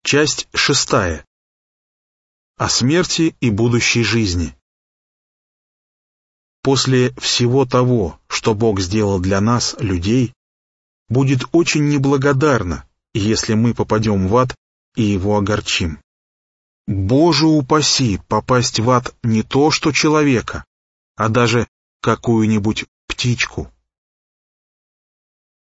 Часть 6. О смерти и будущей жизни. После всего того, что Бог сделал для нас, людей, будет очень неблагодарно, если мы попадем в ад и его огорчим. Боже упаси попасть в ад не то что человека, а даже какую-нибудь птичку.